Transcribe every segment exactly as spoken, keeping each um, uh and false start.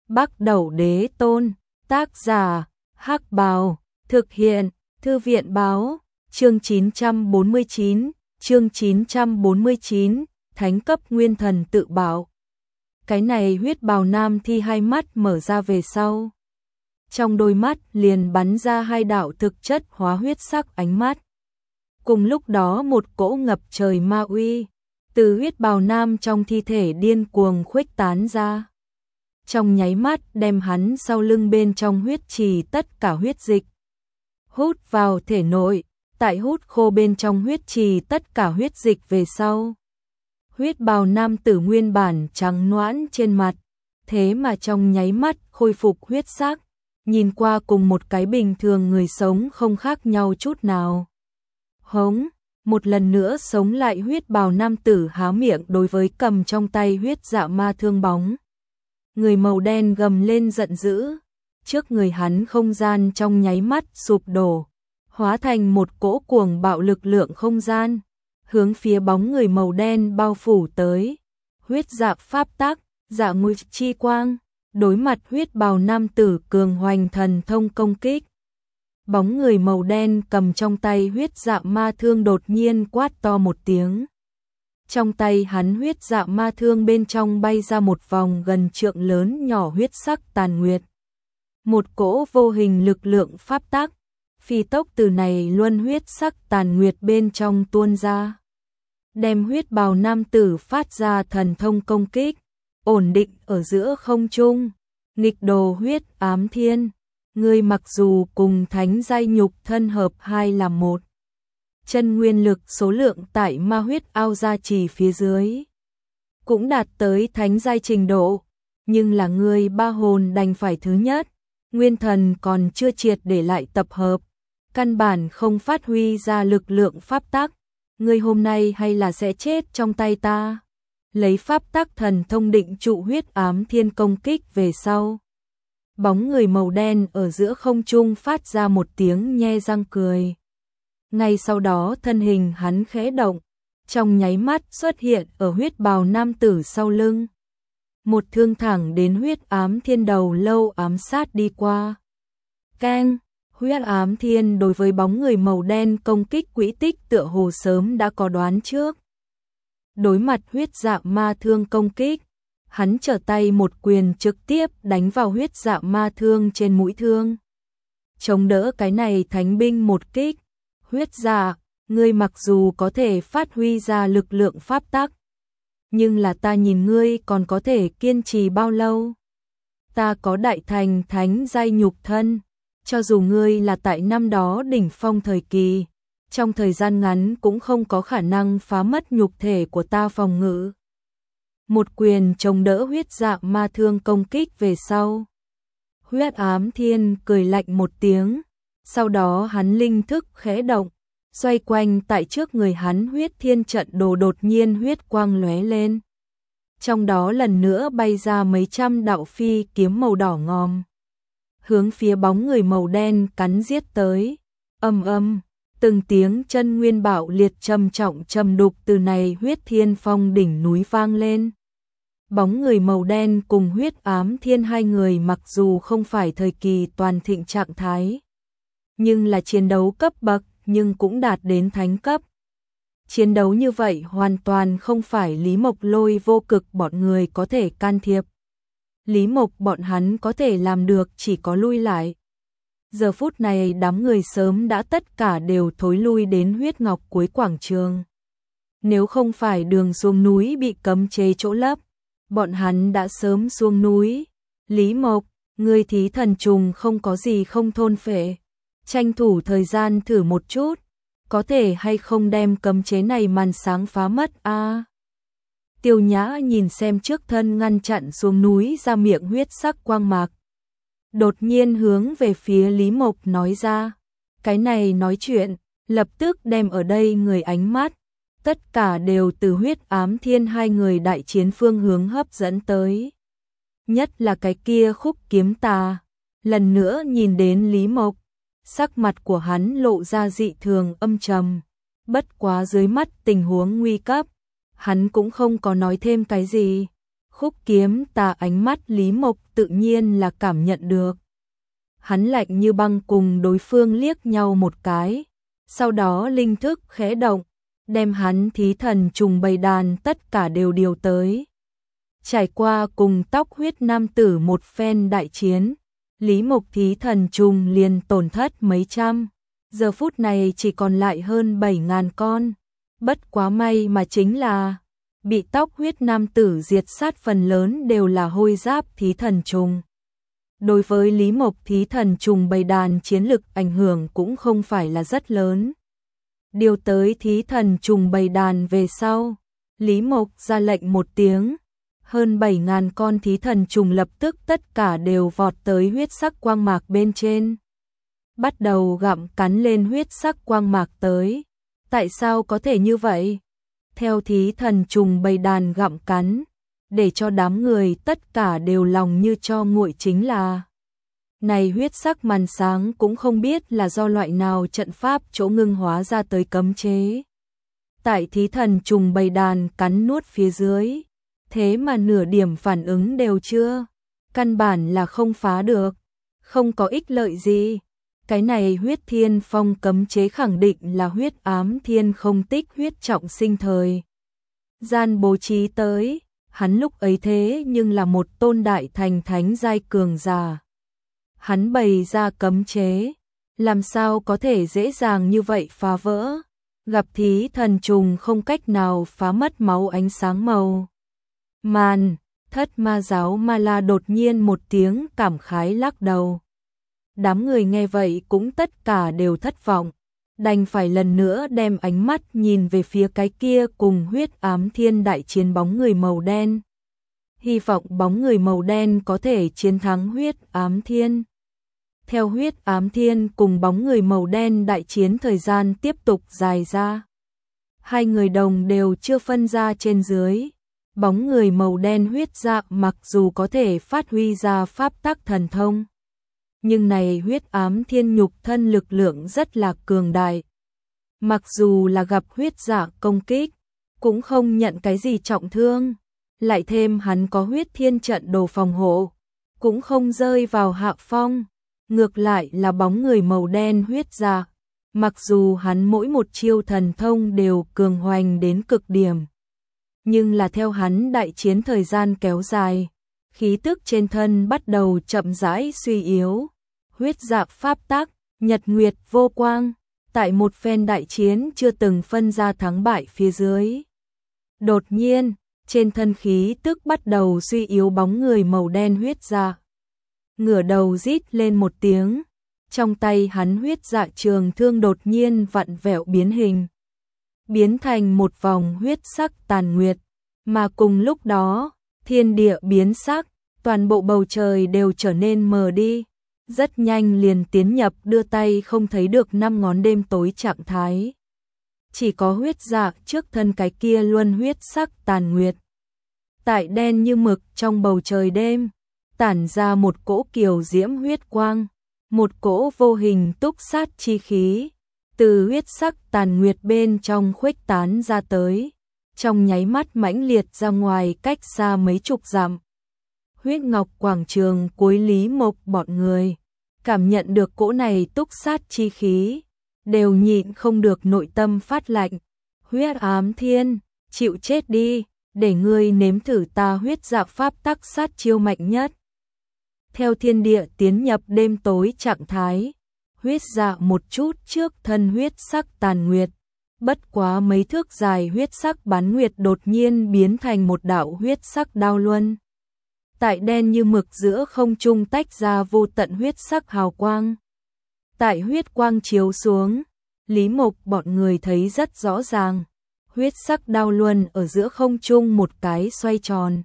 Bắc Đẩu Đế Tôn, tác giả, Hắc Bào, thực hiện, Thư viện báo, chương chín trăm bốn mươi chín, chương chín trăm bốn mươi chín, thánh cấp nguyên thần tự bảo. Cái này huyết bào nam thi hai mắt mở ra về sau. Trong đôi mắt liền bắn ra hai đạo thực chất hóa huyết sắc ánh mắt. Cùng lúc đó một cỗ ngập trời ma uy, từ huyết bào nam trong thi thể điên cuồng khuếch tán ra. Trong nháy mắt đem hắn sau lưng bên trong huyết trì tất cả huyết dịch hút vào thể nội, tại hút khô bên trong huyết trì tất cả huyết dịch về sau. Huyết bào nam tử nguyên bản trắng noãn trên mặt, thế mà trong nháy mắt khôi phục huyết sắc, nhìn qua cùng một cái bình thường người sống không khác nhau chút nào. Hống, một lần nữa sống lại huyết bào nam tử há miệng đối với cầm trong tay huyết dạ ma thương bóng. Người màu đen gầm lên giận dữ, trước người hắn không gian trong nháy mắt sụp đổ, hóa thành một cỗ cuồng bạo lực lượng không gian, hướng phía bóng người màu đen bao phủ tới. Huyết dạ pháp tắc, dạ ngụy chi quang, đối mặt huyết bào nam tử cường hoành thần thông công kích. Bóng người màu đen cầm trong tay huyết dạ ma thương đột nhiên quát to một tiếng. Trong tay hắn huyết dạ ma thương bên trong bay ra một vòng gần trượng lớn nhỏ huyết sắc tàn nguyệt. Một cỗ vô hình lực lượng pháp tắc, phi tốc từ này luân huyết sắc tàn nguyệt bên trong tuôn ra. Đem huyết bào nam tử phát ra thần thông công kích, ổn định ở giữa không trung. Nghịch đồ huyết ám thiên, ngươi mặc dù cùng thánh giai nhục thân hợp hai làm một, chân nguyên lực số lượng tại ma huyết ao gia trì phía dưới cũng đạt tới thánh giai trình độ, nhưng là ngươi ba hồn đành phải thứ nhất, nguyên thần còn chưa triệt để lại tập hợp, căn bản không phát huy ra lực lượng pháp tắc, ngươi hôm nay hay là sẽ chết trong tay ta. Lấy pháp tắc thần thông định trụ huyết ám thiên công kích về sau. Bóng người màu đen ở giữa không trung phát ra một tiếng nhe răng cười. Ngay sau đó thân hình hắn khẽ động, trong nháy mắt xuất hiện ở huyết bào nam tử sau lưng. Một thương thẳng đến huyết ám thiên đầu lâu ám sát đi qua. Keng, huyết ám thiên đối với bóng người màu đen công kích quỹ tích tựa hồ sớm đã có đoán trước. Đối mặt huyết dạ ma thương công kích, hắn trở tay một quyền trực tiếp đánh vào huyết dạ ma thương trên mũi thương. Chống đỡ cái này thánh binh một kích, huyết dạ, ngươi mặc dù có thể phát huy ra lực lượng pháp tắc, nhưng là ta nhìn ngươi còn có thể kiên trì bao lâu. Ta có đại thành thánh giai nhục thân, cho dù ngươi là tại năm đó đỉnh phong thời kỳ, trong thời gian ngắn cũng không có khả năng phá mất nhục thể của ta phòng ngự. Một quyền chống đỡ huyết dạ ma thương công kích về sau. Huyết ám thiên cười lạnh một tiếng, sau đó hắn linh thức khẽ động, xoay quanh tại trước người hắn huyết thiên trận đồ đột nhiên huyết quang lóe lên. Trong đó lần nữa bay ra mấy trăm đạo phi kiếm màu đỏ ngòm, hướng phía bóng người màu đen cắn giết tới. Âm âm, từng tiếng chân nguyên bạo liệt trầm trọng trầm đục từ này huyết thiên phong đỉnh núi vang lên. Bóng người màu đen cùng huyết ám thiên hai người mặc dù không phải thời kỳ toàn thịnh trạng thái, nhưng là chiến đấu cấp bậc, nhưng cũng đạt đến thánh cấp. Chiến đấu như vậy hoàn toàn không phải Lý Mộc Lôi vô cực bọn người có thể can thiệp. Lý Mộc bọn hắn có thể làm được chỉ có lui lại. Giờ phút này đám người sớm đã tất cả đều thối lui đến huyết ngọc cuối quảng trường. Nếu không phải đường xuống núi bị cấm chế chỗ lấp, bọn hắn đã sớm xuống núi. Lý Mộc, ngươi thí thần trùng không có gì không thôn phệ, tranh thủ thời gian thử một chút, có thể hay không đem cấm chế này màn sáng phá mất a? À, Tiêu Nhã nhìn xem trước thân ngăn chặn xuống núi ra miệng huyết sắc quang mạc, đột nhiên hướng về phía Lý Mộc nói ra. Cái này nói chuyện, lập tức đem ở đây người ánh mắt, tất cả đều từ huyết ám thiên hai người đại chiến phương hướng hấp dẫn tới. Nhất là cái kia khúc kiếm tà, lần nữa nhìn đến Lý Mộc, sắc mặt của hắn lộ ra dị thường âm trầm. Bất quá dưới mắt tình huống nguy cấp, hắn cũng không có nói thêm cái gì. Khúc Kiếm Tà ánh mắt Lý Mộc tự nhiên là cảm nhận được. Hắn lạnh như băng cùng đối phương liếc nhau một cái, sau đó linh thức khẽ động, đem hắn thí thần trùng bầy đàn tất cả đều điều tới. Trải qua cùng Tóc Huyết nam tử một phen đại chiến, Lý Mộc thí thần trùng liền tổn thất mấy trăm, giờ phút này chỉ còn lại hơn bảy ngàn con. Bất quá may mà chính là bị Tóc Huyết nam tử diệt sát phần lớn đều là hôi giáp thí thần trùng. Đối với Lý Mộc thí thần trùng bầy đàn chiến lực ảnh hưởng cũng không phải là rất lớn. Điều tới thí thần trùng bầy đàn về sau, Lý Mộc ra lệnh một tiếng, hơn bảy ngàn con thí thần trùng lập tức tất cả đều vọt tới huyết sắc quang mạc bên trên. Bắt đầu gặm cắn lên huyết sắc quang mạc tới. Tại sao có thể như vậy? Theo thí thần trùng bầy đàn gặm cắn, để cho đám người tất cả đều lòng như cho nguội chính là này huyết sắc màn sáng cũng không biết là do loại nào trận pháp chỗ ngưng hóa ra tới cấm chế. Tại thí thần trùng bầy đàn cắn nuốt phía dưới, thế mà nửa điểm phản ứng đều chưa, căn bản là không phá được, không có ích lợi gì. Cái này huyết thiên phong cấm chế khẳng định là huyết ám thiên không tích huyết trọng sinh thời gian bố trí tới, hắn lúc ấy thế nhưng là một tôn đại thành thánh giai cường giả. Hắn bày ra cấm chế, làm sao có thể dễ dàng như vậy phá vỡ, gặp thí thần trùng không cách nào phá mất máu ánh sáng màu. Màn, Thất Ma giáo Ma La đột nhiên một tiếng cảm khái lắc đầu. Đám người nghe vậy cũng tất cả đều thất vọng, đành phải lần nữa đem ánh mắt nhìn về phía cái kia cùng huyết ám thiên đại chiến bóng người màu đen. Hy vọng bóng người màu đen có thể chiến thắng huyết ám thiên. Theo huyết ám thiên cùng bóng người màu đen đại chiến thời gian tiếp tục dài ra. Hai người đồng đều chưa phân ra trên dưới. Bóng người màu đen huyết dạ mặc dù có thể phát huy ra pháp tắc thần thông, nhưng này huyết ám thiên nhục thân lực lượng rất là cường đại. Mặc dù là gặp huyết dạ công kích, cũng không nhận cái gì trọng thương. Lại thêm hắn có huyết thiên trận đồ phòng hộ, cũng không rơi vào hạ phong. Ngược lại là bóng người màu đen huyết dạ, mặc dù hắn mỗi một chiêu thần thông đều cường hoành đến cực điểm, nhưng là theo hắn đại chiến thời gian kéo dài, khí tức trên thân bắt đầu chậm rãi suy yếu. Huyết dạ pháp tắc, nhật nguyệt vô quang, tại một phen đại chiến chưa từng phân ra thắng bại phía dưới. Đột nhiên, trên thân khí tức bắt đầu suy yếu bóng người màu đen huyết dạ. Ngửa đầu rít lên một tiếng, trong tay hắn huyết dạ trường thương đột nhiên vặn vẹo biến hình, biến thành một vòng huyết sắc tàn nguyệt, mà cùng lúc đó, thiên địa biến sắc, toàn bộ bầu trời đều trở nên mờ đi, rất nhanh liền tiến nhập đưa tay không thấy được năm ngón đêm tối trạng thái. Chỉ có huyết dạ trước thân cái kia luân huyết sắc tàn nguyệt. Tại đen như mực trong bầu trời đêm, tản ra một cỗ kiều diễm huyết quang, một cỗ vô hình túc sát chi khí, từ huyết sắc tàn nguyệt bên trong khuếch tán ra tới, trong nháy mắt mãnh liệt ra ngoài cách xa mấy chục dặm. Huyết ngọc quảng trường cuối Lý Mộc bọn người, cảm nhận được cỗ này túc sát chi khí, đều nhịn không được nội tâm phát lạnh. Huyết ám thiên, chịu chết đi, để ngươi nếm thử ta huyết dạ pháp tắc sát chiêu mạnh nhất. Theo thiên địa tiến nhập đêm tối trạng thái, huyết dạ một chút trước thân huyết sắc tàn nguyệt, bất quá mấy thước dài huyết sắc bán nguyệt đột nhiên biến thành một đạo huyết sắc đao luân. Tại đen như mực giữa không trung tách ra vô tận huyết sắc hào quang. Tại huyết quang chiếu xuống, Lý Mộc bọn người thấy rất rõ ràng, huyết sắc đao luân ở giữa không trung một cái xoay tròn.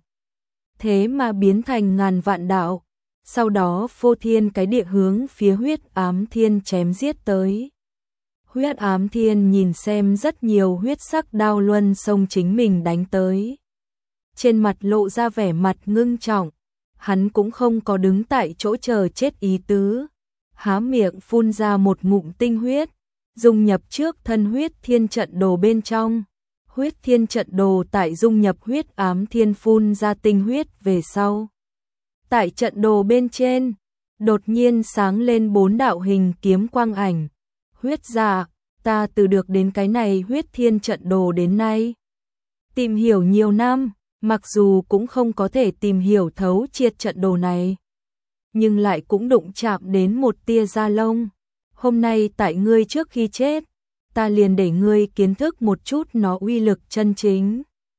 Thế mà biến thành ngàn vạn đạo, sau đó phô thiên cái địa hướng phía huyết ám thiên chém giết tới. Huyết ám thiên nhìn xem rất nhiều huyết sắc đao luân xông chính mình đánh tới. Trên mặt lộ ra vẻ mặt ngưng trọng, hắn cũng không có đứng tại chỗ chờ chết ý tứ. Há miệng phun ra một ngụm tinh huyết, dung nhập trước thân huyết thiên trận đồ bên trong. Huyết thiên trận đồ tại dung nhập huyết ám thiên phun ra tinh huyết về sau. Tại trận đồ bên trên, đột nhiên sáng lên bốn đạo hình kiếm quang ảnh. Huyết dạ, ta từ được đến cái này huyết thiên trận đồ đến nay. Tìm hiểu nhiều năm, mặc dù cũng không có thể tìm hiểu thấu triệt trận đồ này. Nhưng lại cũng đụng chạm đến một tia da lông. Hôm nay tại ngươi trước khi chết, ta liền để ngươi kiến thức một chút nó uy lực chân chính.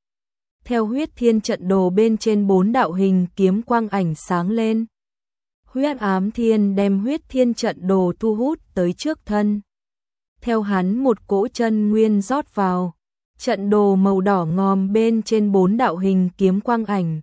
Theo huyết thiên trận đồ bên trên bốn đạo hình kiếm quang ảnh sáng lên. Huyết ám thiên đem huyết thiên trận đồ thu hút tới trước thân. Theo hắn một cỗ chân nguyên rót vào, trận đồ màu đỏ ngòm bên trên bốn đạo hình kiếm quang ảnh.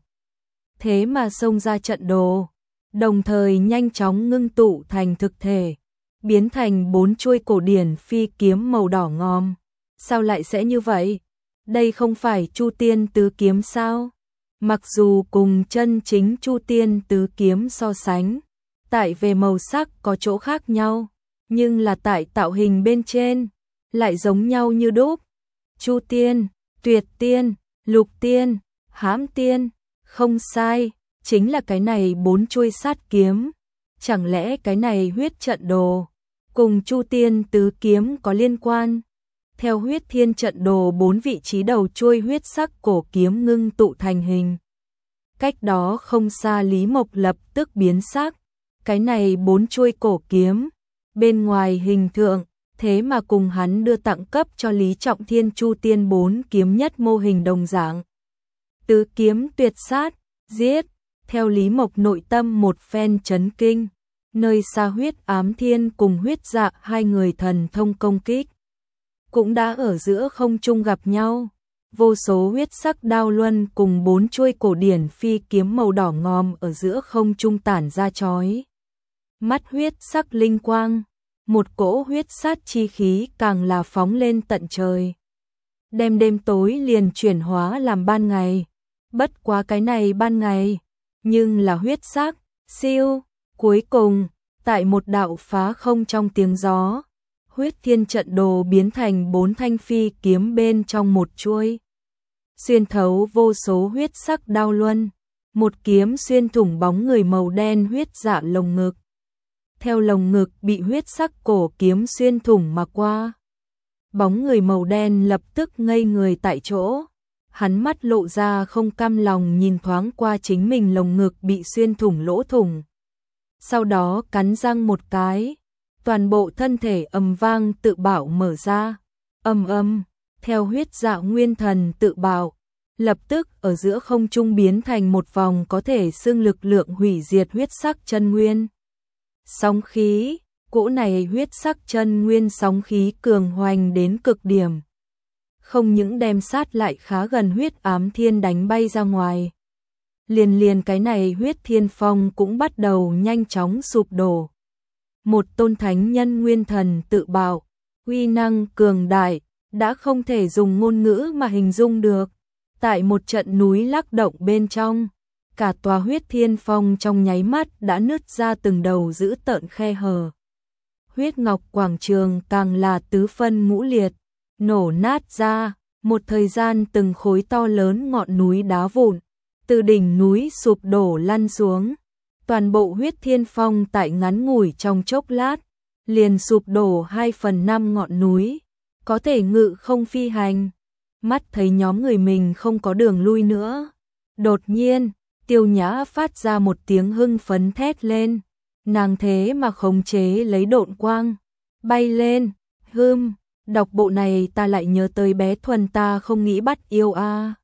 Thế mà xông ra trận đồ, đồng thời nhanh chóng ngưng tụ thành thực thể, biến thành bốn chuôi cổ điển phi kiếm màu đỏ ngòm. Sao lại sẽ như vậy? Đây không phải Chu Tiên tứ kiếm sao? Mặc dù cùng chân chính Chu Tiên tứ kiếm so sánh, tại về màu sắc có chỗ khác nhau, nhưng là tại tạo hình bên trên, lại giống nhau như đúc. Chu Tiên, Tuyệt Tiên, Lục Tiên, Hãm Tiên, không sai, chính là cái này bốn chuôi sát kiếm. Chẳng lẽ cái này huyết trận đồ cùng Chu Tiên tứ kiếm có liên quan? Theo huyết thiên trận đồ bốn vị trí đầu chuôi huyết sắc cổ kiếm ngưng tụ thành hình. Cách đó không xa Lý Mộc lập tức biến sắc. Cái này bốn chuôi cổ kiếm, bên ngoài hình tượng, thế mà cùng hắn đưa tặng cấp cho Lý Trọng Thiên Chu Tiên bốn kiếm nhất mô hình đồng dạng. Tứ kiếm tuyệt sát, giết, theo Lý Mộc nội tâm một phen chấn kinh, nơi xa huyết ám thiên cùng huyết dạ hai người thần thông công kích. Cũng đã ở giữa không trung gặp nhau, vô số huyết sắc đao luân cùng bốn chuôi cổ điển phi kiếm màu đỏ ngòm ở giữa không trung tản ra chói mắt huyết sắc linh quang, một cỗ huyết sát chi khí càng là phóng lên tận trời. Đêm đêm tối liền chuyển hóa làm ban ngày, bất quá cái này ban ngày, nhưng là huyết sắc, siêu, cuối cùng, tại một đạo phá không trong tiếng gió, huyết thiên trận đồ biến thành bốn thanh phi kiếm bên trong một chuôi. Xuyên thấu vô số huyết sắc đao luân, một kiếm xuyên thủng bóng người màu đen huyết dạ lồng ngực. Theo lồng ngực bị huyết sắc cổ kiếm xuyên thủng mà qua. Bóng người màu đen lập tức ngây người tại chỗ. Hắn mắt lộ ra không cam lòng nhìn thoáng qua chính mình lồng ngực bị xuyên thủng lỗ thủng. Sau đó cắn răng một cái, toàn bộ thân thể ầm vang tự bảo mở ra. Ầm ầm, theo huyết dạ nguyên thần tự bảo, lập tức ở giữa không trung biến thành một vòng có thể xưng lực lượng hủy diệt huyết sắc chân nguyên. Sóng khí, cỗ này huyết sắc chân nguyên sóng khí cường hoành đến cực điểm. Không những đem sát lại khá gần huyết ám thiên đánh bay ra ngoài. Liền liền cái này huyết thiên phong cũng bắt đầu nhanh chóng sụp đổ. Một tôn thánh nhân nguyên thần tự bạo, uy năng cường đại, đã không thể dùng ngôn ngữ mà hình dung được. Tại một trận núi lắc động bên trong, cả tòa huyết thiên phong trong nháy mắt đã nứt ra từng đầu dữ tợn khe hở. Huyết ngọc quảng trường càng là tứ phân ngũ liệt, nổ nát ra, một thời gian từng khối to lớn ngọn núi đá vụn, từ đỉnh núi sụp đổ lăn xuống. Toàn bộ huyết thiên phong tại ngắn ngủi trong chốc lát, liền sụp đổ hai phần năm ngọn núi, có thể ngự không phi hành. Mắt thấy nhóm người mình không có đường lui nữa. Đột nhiên, Tiêu Nhã phát ra một tiếng hưng phấn thét lên. Nàng thế mà khống chế lấy độn quang, bay lên. Hừm, đọc bộ này ta lại nhớ tới bé Thuần ta không nghĩ bắt yêu a.